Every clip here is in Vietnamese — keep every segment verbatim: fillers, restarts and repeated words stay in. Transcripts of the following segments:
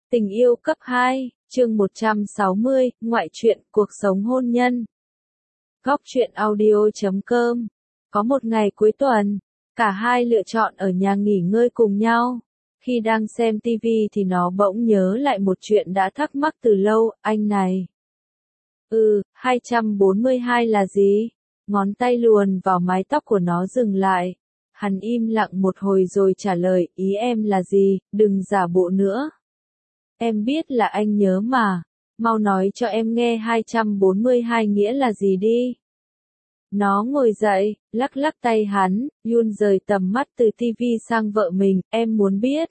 Tình yêu cấp hai, chương một trăm sáu mươi, ngoại truyện, cuộc sống hôn nhân. Góc truyện audio chấm com. Có một ngày cuối tuần, cả hai lựa chọn ở nhà nghỉ ngơi cùng nhau. Khi đang xem tivi thì nó bỗng nhớ lại một chuyện đã thắc mắc từ lâu, anh này. Ừ, hai trăm bốn mươi hai là gì? Ngón tay luồn vào mái tóc của nó dừng lại. Hắn im lặng một hồi rồi trả lời, ý em là gì, đừng giả bộ nữa. Em biết là anh nhớ mà, mau nói cho em nghe hai trăm bốn mươi hai nghĩa là gì đi. Nó ngồi dậy, lắc lắc tay hắn, Yun rời tầm mắt từ tivi sang vợ mình, em muốn biết.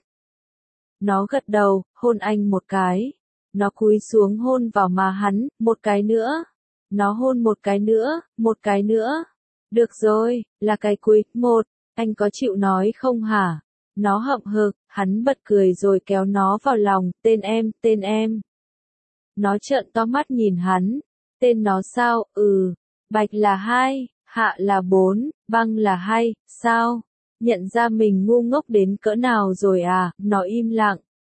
Nó gật đầu, hôn anh một cái. Nó cúi xuống hôn vào má hắn, một cái nữa. Nó hôn một cái nữa, một cái nữa. Được rồi, là cái cuối, một, anh có chịu nói không hả? Nó hậm hực, hắn bật cười rồi kéo nó vào lòng, tên em, tên em. Nó trợn to mắt nhìn hắn, tên nó sao, ừ, bạch là hai, hạ là bốn, băng là hai, sao? Nhận ra mình ngu ngốc đến cỡ nào rồi à, nó im lặng.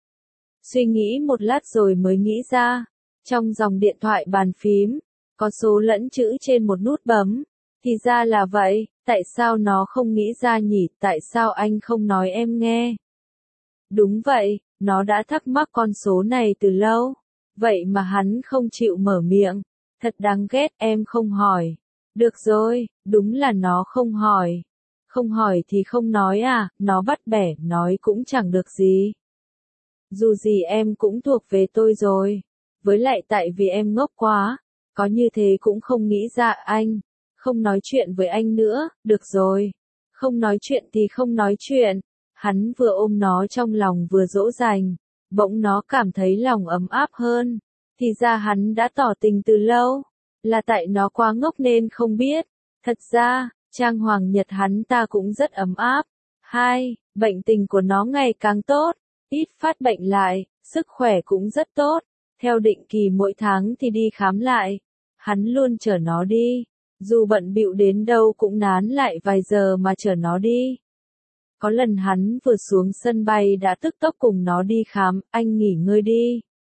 Suy nghĩ một lát rồi mới nghĩ ra, trong dòng điện thoại bàn phím, có số lẫn chữ trên một nút bấm. Thì ra là vậy, tại sao nó không nghĩ ra nhỉ, tại sao anh không nói em nghe? Đúng vậy, nó đã thắc mắc con số này từ lâu. Vậy mà hắn không chịu mở miệng. Thật đáng ghét, em không hỏi. Được rồi, đúng là nó không hỏi. Không hỏi thì không nói à, nó bắt bẻ, nói cũng chẳng được gì. Dù gì em cũng thuộc về tôi rồi. Với lại tại vì em ngốc quá, có như thế cũng không nghĩ ra anh. Không nói chuyện với anh nữa, được rồi. Không nói chuyện thì không nói chuyện. Hắn vừa ôm nó trong lòng vừa dỗ dành. Bỗng nó cảm thấy lòng ấm áp hơn. Thì ra hắn đã tỏ tình từ lâu. Là tại nó quá ngốc nên không biết. Thật ra, trang hoàng nhật hắn ta cũng rất ấm áp. Hai, bệnh tình của nó ngày càng tốt. Ít phát bệnh lại, sức khỏe cũng rất tốt. Theo định kỳ mỗi tháng thì đi khám lại. Hắn luôn chở nó đi. Dù bận bịu đến đâu cũng nán lại vài giờ mà chở nó đi. Có lần hắn vừa xuống sân bay đã tức tốc cùng nó đi khám, anh nghỉ ngơi đi.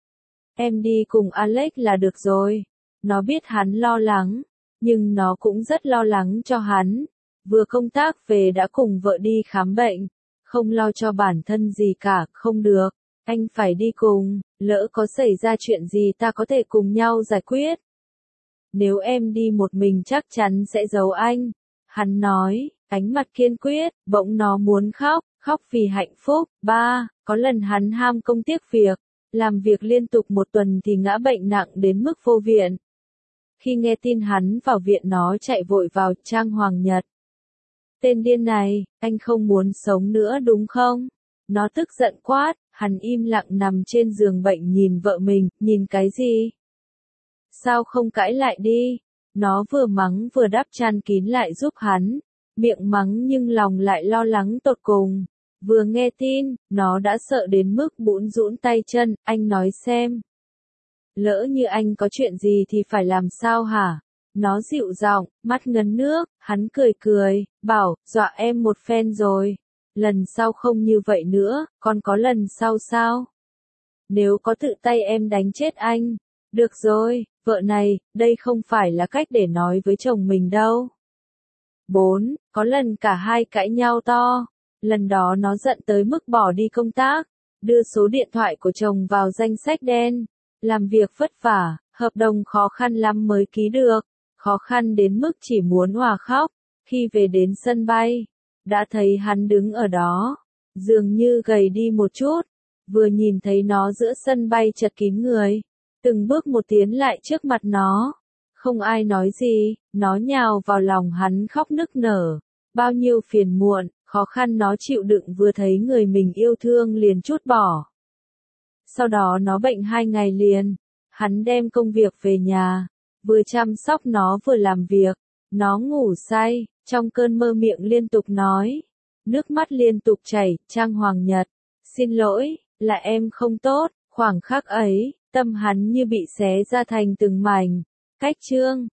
Em đi cùng Alex là được rồi. Nó biết hắn lo lắng, nhưng nó cũng rất lo lắng cho hắn. Vừa công tác về đã cùng vợ đi khám bệnh, không lo cho bản thân gì cả, không được. Anh phải đi cùng, lỡ có xảy ra chuyện gì ta có thể cùng nhau giải quyết. Nếu em đi một mình chắc chắn sẽ giấu anh. Hắn nói, ánh mặt kiên quyết, bỗng nó muốn khóc, khóc vì hạnh phúc. Ba, có lần hắn ham công tiếc việc, làm việc liên tục một tuần thì ngã bệnh nặng đến mức vô viện. Khi nghe tin hắn vào viện nó chạy vội vào trang Hoàng Nhật. Tên điên này, anh không muốn sống nữa đúng không? Nó tức giận quát, hắn im lặng nằm trên giường bệnh nhìn vợ mình, nhìn cái gì? Sao không cãi lại đi? Nó vừa mắng vừa đắp chăn kín lại giúp hắn. Miệng mắng nhưng lòng lại lo lắng tột cùng. Vừa nghe tin, nó đã sợ đến mức bủn rũn tay chân, anh nói xem. Lỡ như anh có chuyện gì thì phải làm sao hả? Nó dịu giọng, mắt ngấn nước, hắn cười cười, bảo, dọa em một phen rồi. Lần sau không như vậy nữa, còn có lần sau sao? Nếu có tự tay em đánh chết anh. Được rồi, vợ này, đây không phải là cách để nói với chồng mình đâu. Bốn, có lần cả hai cãi nhau to. Lần đó nó giận tới mức bỏ đi công tác, đưa số điện thoại của chồng vào danh sách đen. Làm việc vất vả, hợp đồng khó khăn lắm mới ký được. Khó khăn đến mức chỉ muốn òa khóc. Khi về đến sân bay, đã thấy hắn đứng ở đó. Dường như gầy đi một chút. Vừa nhìn thấy nó giữa sân bay chật kín người. Từng bước một tiến lại trước mặt nó. Không ai nói gì, nó nhào vào lòng hắn khóc nức nở. Bao nhiêu phiền muộn, khó khăn nó chịu đựng vừa thấy người mình yêu thương liền trút bỏ. Sau đó nó bệnh hai ngày liền. Hắn đem công việc về nhà. Vừa chăm sóc nó vừa làm việc. Nó ngủ say, trong cơn mơ miệng liên tục nói. Nước mắt liên tục chảy, trang Hoàng Nhật. Xin lỗi, là em không tốt, khoảng khắc ấy. Tâm hắn như bị xé ra thành từng mảnh. Cách chương